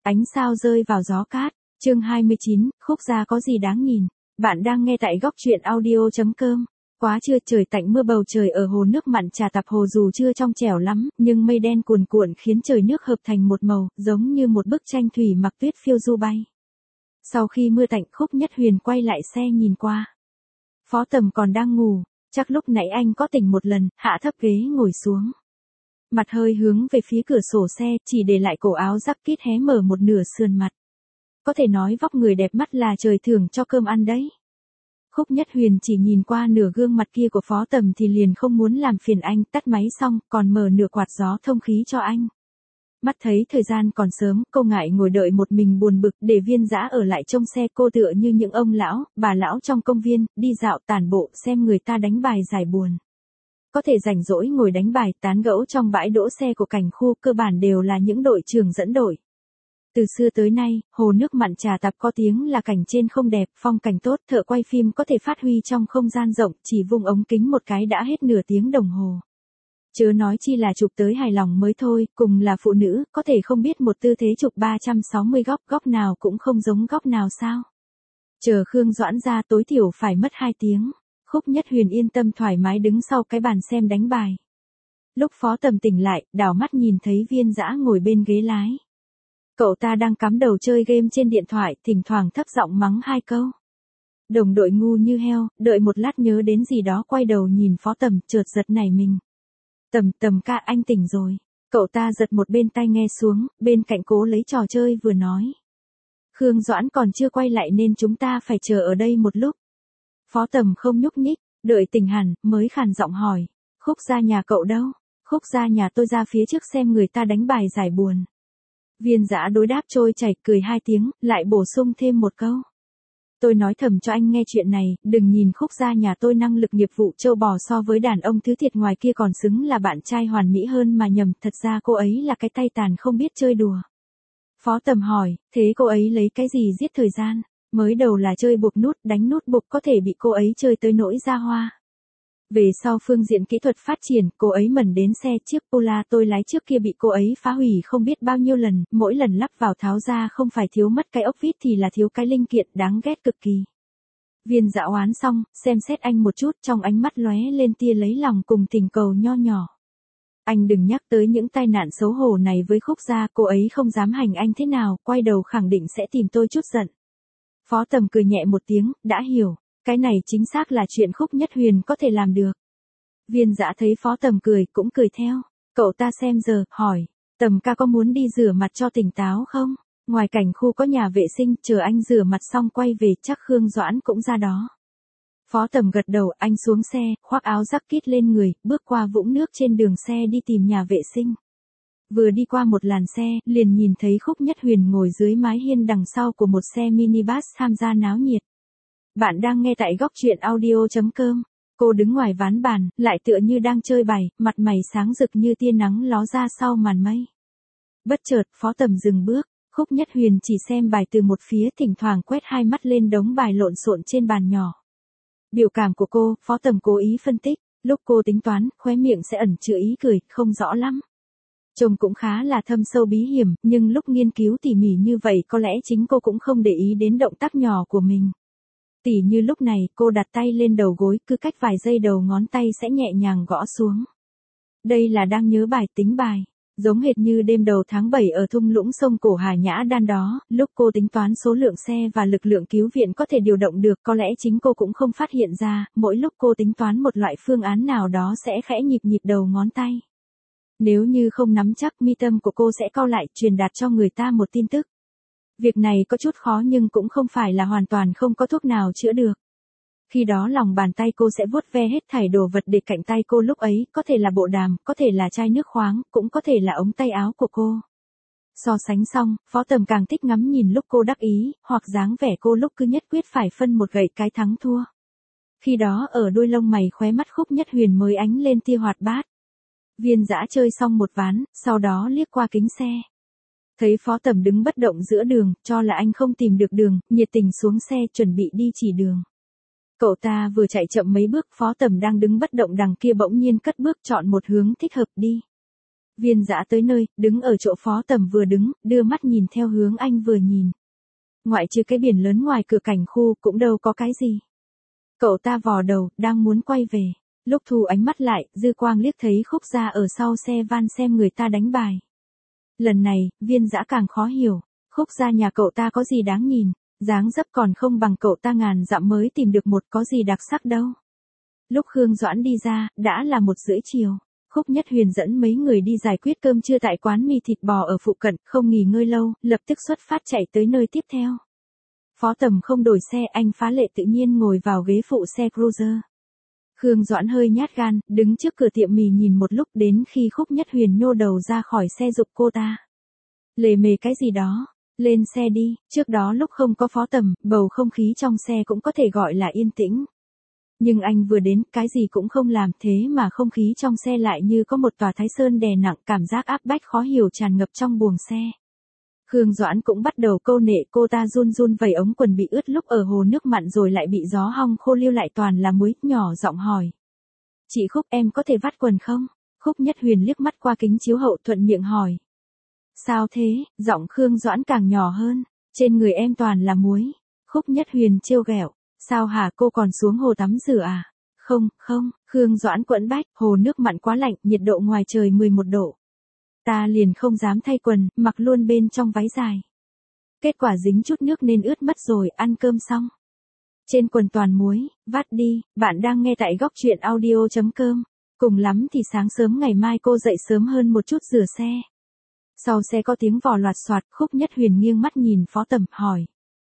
Ánh sao rơi vào gió cát, chương 29, khúc gia có gì đáng nhìn. Bạn đang nghe tại góc truyện audio.com. Quá trưa trời tạnh mưa bầu trời ở hồ nước mặn Trà Tập Hồ dù chưa trong trẻo lắm, nhưng mây đen cuồn cuộn khiến trời nước hợp thành một màu, giống như một bức tranh thủy mặc tuyết phiêu du bay. Sau khi mưa tạnh, Khúc Nhất Huyền quay lại xe nhìn qua. Phó Tầm còn đang ngủ, chắc lúc nãy anh có tỉnh một lần, hạ thấp ghế ngồi xuống. Mặt hơi hướng về phía cửa sổ xe, chỉ để lại cổ áo jacket hé mở một nửa sườn mặt. Có thể nói vóc người đẹp mắt là trời thưởng cho cơm ăn đấy. Khúc Nhất Huyền chỉ nhìn qua nửa gương mặt kia của Phó Tầm thì liền không muốn làm phiền anh, tắt máy xong, còn mở nửa quạt gió thông khí cho anh. Mắt thấy thời gian còn sớm, cô ngại ngồi đợi một mình buồn bực, để Viên Dã ở lại trông xe. Cô tựa như những ông lão, bà lão trong công viên, đi dạo tản bộ xem người ta đánh bài giải buồn. Có thể rảnh rỗi ngồi đánh bài tán gẫu trong bãi đỗ xe của cảnh khu, cơ bản đều là những đội trưởng dẫn đội. Từ xưa tới nay, hồ nước mặn Trà Tập có tiếng là cảnh trên không đẹp, phong cảnh tốt, thợ quay phim có thể phát huy trong không gian rộng, chỉ vung ống kính một cái đã hết nửa tiếng đồng hồ. Chớ nói chi là chụp tới hài lòng mới thôi, cùng là phụ nữ, có thể không biết một tư thế chụp 360 góc, góc nào cũng không giống góc nào sao. Chờ Khương Doãn ra tối thiểu phải mất 2 tiếng. Khúc Nhất Huyền yên tâm thoải mái đứng sau cái bàn xem đánh bài. Lúc Phó Tầm tỉnh lại, đảo mắt nhìn thấy Viên Dã ngồi bên ghế lái. Cậu ta đang cắm đầu chơi game trên điện thoại, thỉnh thoảng thấp giọng mắng 2 câu. Đồng đội ngu như heo, đợi một lát nhớ đến gì đó quay đầu nhìn Phó Tầm, chợt giật nảy mình. Tầm ca, anh tỉnh rồi. Cậu ta giật một bên tai nghe xuống, bên cạnh cố lấy trò chơi vừa nói. Khương Doãn còn chưa quay lại nên chúng ta phải chờ ở đây một lúc. Phó Tầm không nhúc nhích, đợi tỉnh hẳn, mới khàn giọng hỏi. Khúc gia nhà cậu đâu? Khúc gia nhà tôi ra phía trước xem người ta đánh bài giải buồn. Viên Dã đối đáp trôi chảy, cười 2 tiếng, lại bổ sung thêm một câu. Tôi nói thầm cho anh nghe chuyện này, đừng nhìn Khúc gia nhà tôi năng lực nghiệp vụ trâu bò so với đàn ông thứ thiệt ngoài kia còn xứng là bạn trai hoàn mỹ hơn mà nhầm, thật ra cô ấy là cái tay tàn không biết chơi đùa. Phó Tầm hỏi, thế cô ấy lấy cái gì giết thời gian? Mới đầu là chơi buộc nút, đánh nút buộc có thể bị cô ấy chơi tới nỗi ra hoa. Về sau phương diện kỹ thuật phát triển, cô ấy mẩn đến xe chiếc Pola tôi lái trước kia bị cô ấy phá hủy không biết bao nhiêu lần, mỗi lần lắp vào tháo ra không phải thiếu mất cái ốc vít thì là thiếu cái linh kiện, đáng ghét cực kỳ. Viên Dã oán xong, xem xét anh một chút, trong ánh mắt lóe lên tia lấy lòng cùng tình cầu nho nhỏ. Anh đừng nhắc tới những tai nạn xấu hổ này với Khúc gia, cô ấy không dám hành anh thế nào, quay đầu khẳng định sẽ tìm tôi chút giận. Phó Tầm cười nhẹ một tiếng, đã hiểu, cái này chính xác là chuyện Khúc Nhất Huyền có thể làm được. Viên Dã thấy Phó Tầm cười, cũng cười theo. Cậu ta xem giờ, hỏi, Tầm ca có muốn đi rửa mặt cho tỉnh táo không? Ngoài cảnh khu có nhà vệ sinh, chờ anh rửa mặt xong quay về, chắc Khương Doãn cũng ra đó. Phó Tầm gật đầu, anh xuống xe, khoác áo jacket lên người, bước qua vũng nước trên đường xe đi tìm nhà vệ sinh. Vừa đi qua một làn xe, liền nhìn thấy Khúc Nhất Huyền ngồi dưới mái hiên đằng sau của một xe minibus tham gia náo nhiệt. Bạn đang nghe tại góc truyện audio.com. Cô đứng ngoài ván bàn, lại tựa như đang chơi bài, mặt mày sáng rực như tia nắng ló ra sau màn mây. Bất chợt, Phó Tầm dừng bước, Khúc Nhất Huyền chỉ xem bài từ một phía, thỉnh thoảng quét hai mắt lên đống bài lộn xộn trên bàn nhỏ. Biểu cảm của cô, Phó Tầm cố ý phân tích, lúc cô tính toán, khóe miệng sẽ ẩn chứa ý cười, không rõ lắm. Trông cũng khá là thâm sâu bí hiểm, nhưng lúc nghiên cứu tỉ mỉ như vậy có lẽ chính cô cũng không để ý đến động tác nhỏ của mình. Tỉ như lúc này, cô đặt tay lên đầu gối, cứ cách vài giây đầu ngón tay sẽ nhẹ nhàng gõ xuống. Đây là đang nhớ bài, tính bài. Giống hệt như đêm đầu tháng 7 ở thung lũng sông Cổ Hà Nhã Đan đó, lúc cô tính toán số lượng xe và lực lượng cứu viện có thể điều động được, có lẽ chính cô cũng không phát hiện ra, mỗi lúc cô tính toán một loại phương án nào đó sẽ khẽ nhịp nhịp đầu ngón tay. Nếu như không nắm chắc, mi tâm của cô sẽ cau lại, truyền đạt cho người ta một tin tức. Việc này có chút khó nhưng cũng không phải là hoàn toàn không có thuốc nào chữa được. Khi đó lòng bàn tay cô sẽ vuốt ve hết thảy đồ vật để cạnh tay cô lúc ấy, có thể là bộ đàm, có thể là chai nước khoáng, cũng có thể là ống tay áo của cô. So sánh xong, Phó Tầm càng thích ngắm nhìn lúc cô đắc ý, hoặc dáng vẻ cô lúc cứ nhất quyết phải phân một gậy cái thắng thua. Khi đó ở đuôi lông mày khóe mắt Khúc Nhất Huyền mới ánh lên tia hoạt bát. Viên Dã chơi xong một ván, sau đó liếc qua kính xe. Thấy Phó Tầm đứng bất động giữa đường, cho là anh không tìm được đường, nhiệt tình xuống xe chuẩn bị đi chỉ đường. Cậu ta vừa chạy chậm mấy bước, Phó Tầm đang đứng bất động đằng kia bỗng nhiên cất bước chọn một hướng thích hợp đi. Viên Dã tới nơi, đứng ở chỗ Phó Tầm vừa đứng, đưa mắt nhìn theo hướng anh vừa nhìn. Ngoại trừ cái biển lớn ngoài cửa cảnh khu cũng đâu có cái gì. Cậu ta vò đầu, đang muốn quay về. Lúc thu ánh mắt lại, dư quang liếc thấy Khúc Gia ở sau xe van xem người ta đánh bài. Lần này, Viên Dã càng khó hiểu. Khúc Gia nhà cậu ta có gì đáng nhìn, dáng dấp còn không bằng cậu ta ngàn dặm mới tìm được một có gì đặc sắc đâu. Lúc Khương Doãn đi ra, đã là 1:30 chiều. Khúc Nhất Huyền dẫn mấy người đi giải quyết cơm trưa tại quán mì thịt bò ở phụ cận, không nghỉ ngơi lâu, lập tức xuất phát chạy tới nơi tiếp theo. Phó Tầm không đổi xe, anh phá lệ tự nhiên ngồi vào ghế phụ xe cruiser. Khương Doãn hơi nhát gan, đứng trước cửa tiệm mì nhìn một lúc đến khi Khúc Nhất Huyền nhô đầu ra khỏi xe giục cô ta. Lề mề cái gì đó, lên xe đi, trước đó lúc không có Phó Tầm, bầu không khí trong xe cũng có thể gọi là yên tĩnh. Nhưng anh vừa đến, cái gì cũng không làm thế mà không khí trong xe lại như có một tòa Thái Sơn đè nặng, cảm giác áp bách khó hiểu tràn ngập trong buồng xe. Khương Doãn cũng bắt đầu câu nệ, cô ta run run vẩy ống quần bị ướt lúc ở hồ nước mặn rồi lại bị gió hong khô lưu lại toàn là muối, nhỏ giọng hỏi. Chị Khúc, em có thể vắt quần không? Khúc Nhất Huyền liếc mắt qua kính chiếu hậu thuận miệng hỏi. Sao thế? Giọng Khương Doãn càng nhỏ hơn. Trên người em toàn là muối. Khúc Nhất Huyền trêu ghẹo. Sao hả, cô còn xuống hồ tắm rửa à? Không, không, Khương Doãn quẫn bách, hồ nước mặn quá lạnh, nhiệt độ ngoài trời 11 độ. Ta liền không dám thay quần, mặc luôn bên trong váy dài. Kết quả dính chút nước nên ướt mất rồi, ăn cơm xong. Trên quần toàn muối, vắt đi, bạn đang nghe tại góc truyện audio.com. Cùng lắm thì sáng sớm ngày mai cô dậy sớm hơn một chút rửa xe. Sau xe có tiếng vò loạt soạt, Khúc Nhất Huyền nghiêng mắt nhìn Phó Tầm, hỏi.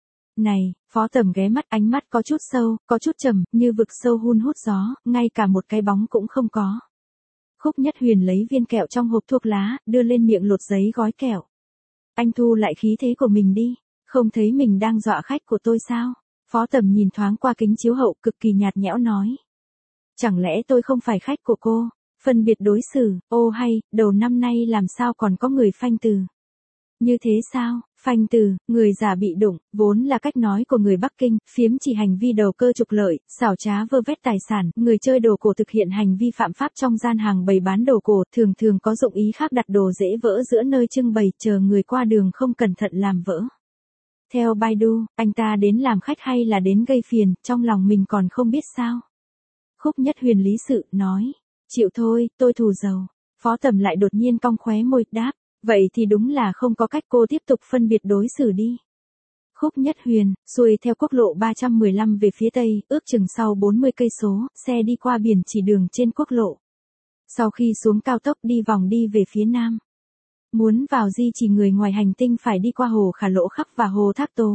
Này, Phó Tầm ghé mắt, ánh mắt có chút sâu, có chút trầm, như vực sâu hun hút gió, ngay cả một cái bóng cũng không có. Khúc Nhất Huyền lấy viên kẹo trong hộp thuốc lá, đưa lên miệng lột giấy gói kẹo. Anh thu lại khí thế của mình đi, không thấy mình đang dọa khách của tôi sao? Phó Tầm nhìn thoáng qua kính chiếu hậu cực kỳ nhạt nhẽo nói. Chẳng lẽ tôi không phải khách của cô? Phân biệt đối xử, ô hay, đầu năm nay làm sao còn có người phanh từ? Như thế sao? Phanh từ, người già bị đụng, vốn là cách nói của người Bắc Kinh, phiếm chỉ hành vi đầu cơ trục lợi, xảo trá vơ vét tài sản, người chơi đồ cổ thực hiện hành vi phạm pháp trong gian hàng bày bán đồ cổ, thường thường có dụng ý khác đặt đồ dễ vỡ giữa nơi trưng bày, chờ người qua đường không cẩn thận làm vỡ. Theo Baidu, anh ta đến làm khách hay là đến gây phiền, trong lòng mình còn không biết sao. Khúc Nhất Huyền lý sự, nói, chịu thôi, tôi thù dầu. Phó Tầm lại đột nhiên cong khóe môi, đáp. Vậy thì đúng là không có cách, cô tiếp tục phân biệt đối xử đi. Khúc Nhất Huyền, xuôi theo quốc lộ 315 về phía tây, ước chừng sau 40 cây số, xe đi qua biển chỉ đường trên quốc lộ. Sau khi xuống cao tốc đi vòng đi về phía nam. Muốn vào di chỉ người ngoài hành tinh phải đi qua hồ Khả Lỗ Khắc và hồ Thác Tố.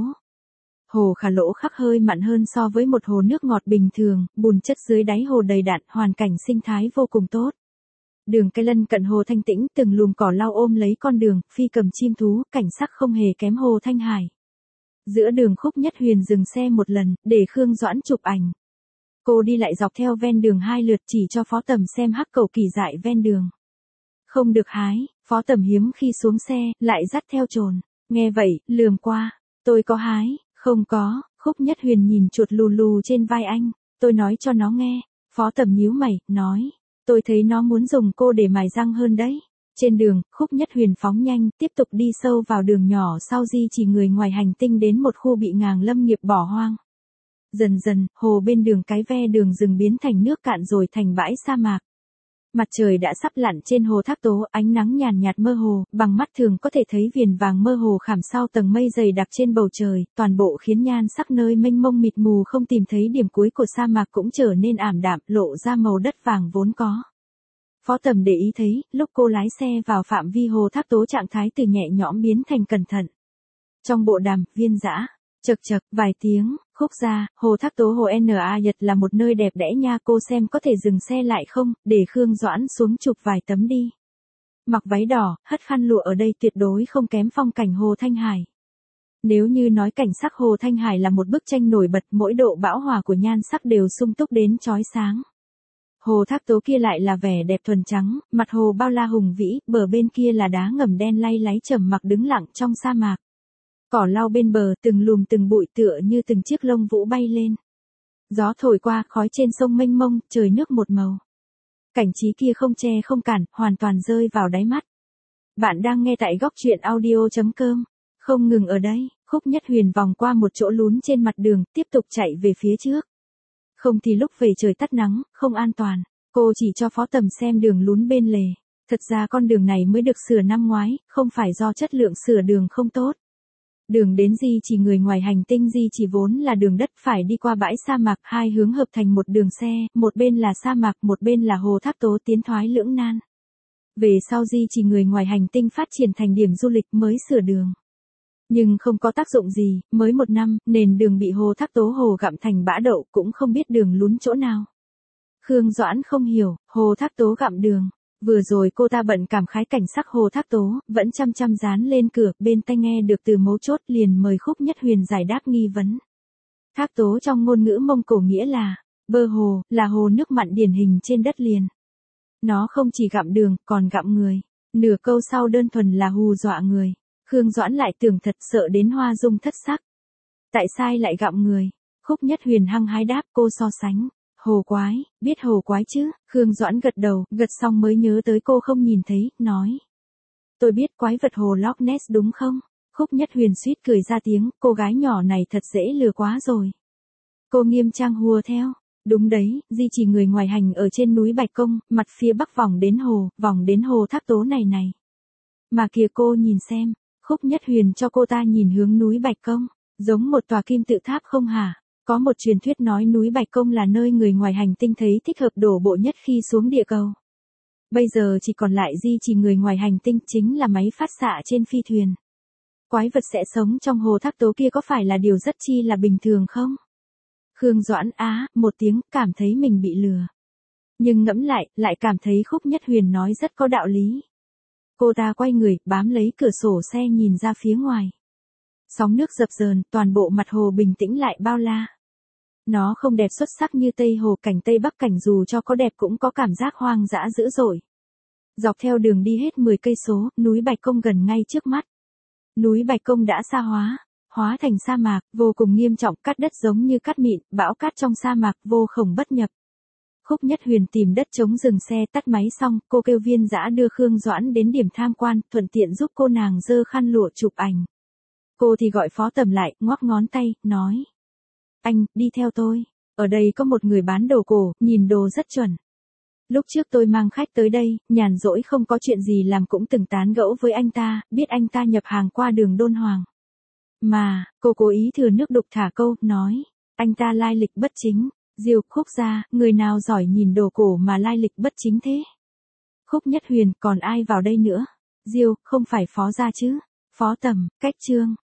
Hồ Khả Lỗ Khắc hơi mặn hơn so với một hồ nước ngọt bình thường, bùn chất dưới đáy hồ đầy đặn, hoàn cảnh sinh thái vô cùng tốt. Đường cây lân cận hồ thanh tĩnh, từng lùm cỏ lau ôm lấy con đường, phi cầm chim thú, cảnh sắc không hề kém hồ Thanh Hải. Giữa đường Khúc Nhất Huyền dừng xe một lần, để Khương Doãn chụp ảnh. Cô đi lại dọc theo ven đường 2 lượt chỉ cho Phó Tầm xem hắc cầu kỳ dại ven đường. Không được hái, Phó Tầm hiếm khi xuống xe, lại dắt theo chồn. Nghe vậy, lườm qua. Tôi có hái, không có. Khúc Nhất Huyền nhìn chuột lù lù trên vai anh. Tôi nói cho nó nghe. Phó Tầm nhíu mày, nói. Tôi thấy nó muốn dùng cô để mài răng hơn đấy. Trên đường, Khúc Nhất Huyền phóng nhanh, tiếp tục đi sâu vào đường nhỏ sau di chỉ người ngoài hành tinh đến một khu bị ngàng lâm nghiệp bỏ hoang. Dần dần, hồ bên đường cái ve đường rừng biến thành nước cạn rồi thành bãi sa mạc. Mặt trời đã sắp lặn trên hồ Thác Tố, ánh nắng nhàn nhạt mơ hồ, bằng mắt thường có thể thấy viền vàng mơ hồ khảm sau tầng mây dày đặc trên bầu trời, toàn bộ khiến nhan sắc nơi mênh mông mịt mù không tìm thấy điểm cuối của sa mạc cũng trở nên ảm đạm, lộ ra màu đất vàng vốn có. Phó Tầm để ý thấy, lúc cô lái xe vào phạm vi hồ Thác Tố trạng thái từ nhẹ nhõm biến thành cẩn thận. Trong bộ đàm, Viên Dã, chật chật, vài tiếng, Khúc Gia, hồ Thác Tố hồ N.A. Nhật là một nơi đẹp đẽ nha, cô xem có thể dừng xe lại không, để Khương Doãn xuống chụp vài tấm đi. Mặc váy đỏ, hất khăn lụa ở đây tuyệt đối không kém phong cảnh hồ Thanh Hải. Nếu như nói cảnh sắc hồ Thanh Hải là một bức tranh nổi bật, mỗi độ bão hòa của nhan sắc đều sung túc đến chói sáng. Hồ Thác Tố kia lại là vẻ đẹp thuần trắng, mặt hồ bao la hùng vĩ, bờ bên kia là đá ngầm đen lay láy trầm mặc đứng lặng trong sa mạc. Cỏ lau bên bờ, từng lùm từng bụi tựa như từng chiếc lông vũ bay lên. Gió thổi qua, khói trên sông mênh mông, trời nước một màu. Cảnh trí kia không che không cản, hoàn toàn rơi vào đáy mắt. Bạn đang nghe tại góc truyện audio.com. Không ngừng ở đây, Khúc Nhất Huyền vòng qua một chỗ lún trên mặt đường, tiếp tục chạy về phía trước. Không thì lúc về trời tắt nắng, không an toàn. Cô chỉ cho Phó Tầm xem đường lún bên lề. Thật ra con đường này mới được sửa năm ngoái, không phải do chất lượng sửa đường không tốt. Đường đến Di Chỉ người ngoài hành tinh Di Chỉ vốn là đường đất phải đi qua bãi sa mạc, hai hướng hợp thành một đường xe, một bên là sa mạc, một bên là hồ thác tố, tiến thoái lưỡng nan. Về sau Di Chỉ người ngoài hành tinh phát triển thành điểm du lịch mới sửa đường. Nhưng không có tác dụng gì, mới một năm, nền đường bị hồ thác tố hồ gặm thành bã đậu, cũng không biết đường lún chỗ nào. Khương Doãn không hiểu, hồ thác tố gặm đường. Vừa rồi cô ta bận cảm khái cảnh sắc hồ thác tố, vẫn chăm chăm dán lên cửa, bên tai nghe được từ mấu chốt, liền mời Khúc Nhất Huyền giải đáp nghi vấn. Thác tố trong ngôn ngữ Mông Cổ nghĩa là bơ hồ, là hồ nước mặn điển hình trên đất liền. Nó không chỉ gặm đường, còn gặm người. Nửa câu sau đơn thuần là hù dọa người. Khương Doãn lại tưởng thật, sợ đến hoa dung thất sắc. Tại sao lại gặm người? Khúc Nhất Huyền hăng hái đáp, cô so sánh. Hồ quái, biết hồ quái chứ? Khương Doãn gật đầu, gật xong mới nhớ tới cô không nhìn thấy, nói. Tôi biết quái vật hồ Loch Ness đúng không? Khúc Nhất Huyền suýt cười ra tiếng, cô gái nhỏ này thật dễ lừa quá rồi. Cô nghiêm trang hùa theo. Đúng đấy, Di Chỉ người ngoài hành ở trên núi Bạch Công, mặt phía bắc vòng đến hồ thác tố này này. Mà kìa cô nhìn xem, Khúc Nhất Huyền cho cô ta nhìn hướng núi Bạch Công, giống một tòa kim tự tháp không hả? Có một truyền thuyết nói núi Bạch Công là nơi người ngoài hành tinh thấy thích hợp đổ bộ nhất khi xuống địa cầu. Bây giờ chỉ còn lại Di Chỉ người ngoài hành tinh, chính là máy phát xạ trên phi thuyền. Quái vật sẽ sống trong hồ thác tố kia có phải là điều rất chi là bình thường không? Khương Doãn một tiếng, cảm thấy mình bị lừa. Nhưng ngẫm lại cảm thấy Khúc Nhất Huyền nói rất có đạo lý. Cô ta quay người, bám lấy cửa sổ xe nhìn ra phía ngoài. Sóng nước dập dờn, toàn bộ mặt hồ bình tĩnh lại bao la. Nó không đẹp xuất sắc như Tây Hồ, cảnh Tây Bắc cảnh dù cho có đẹp cũng có cảm giác hoang dã dữ dội. Dọc theo đường đi hết 10 cây số, núi Bạch Công gần ngay trước mắt. Núi Bạch Công đã sa hóa thành sa mạc, vô cùng nghiêm trọng, cát đất giống như cát mịn, bão cát trong sa mạc, vô khổng bất nhập. Khúc Nhất Huyền tìm đất trống dừng xe, tắt máy xong, cô kêu Viên Dã đưa Khương Doãn đến điểm tham quan, thuận tiện giúp cô nàng giơ khăn lụa chụp ảnh. Cô thì gọi Phó Tầm lại, ngoắc ngón tay, nói. Anh, đi theo tôi. Ở đây có một người bán đồ cổ, nhìn đồ rất chuẩn. Lúc trước tôi mang khách tới đây, nhàn rỗi không có chuyện gì làm cũng từng tán gẫu với anh ta, biết anh ta nhập hàng qua đường Đôn Hoàng. Mà, cô cố ý thừa nước đục thả câu, nói. Anh ta lai lịch bất chính. Diêu, Khúc gia, người nào giỏi nhìn đồ cổ mà lai lịch bất chính thế? Khúc Nhất Huyền, còn ai vào đây nữa? Diêu, không phải Phó gia chứ? Phó Tầm, Cách Trương.